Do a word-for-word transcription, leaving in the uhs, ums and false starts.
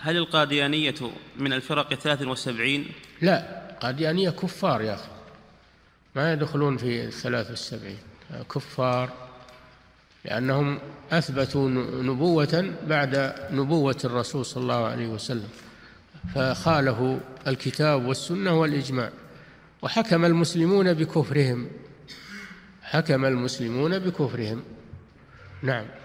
هل القاديانية من الفرق الثلاث والسبعين؟ لا، قاديانية كفار يا أخي، ما يدخلون في الثلاث والسبعين، كفار، لأنهم أثبتوا نبوة بعد نبوة الرسول صلى الله عليه وسلم، فخالفوا الكتاب والسنة والإجماع، وحكم المسلمون بكفرهم، حكم المسلمون بكفرهم. نعم.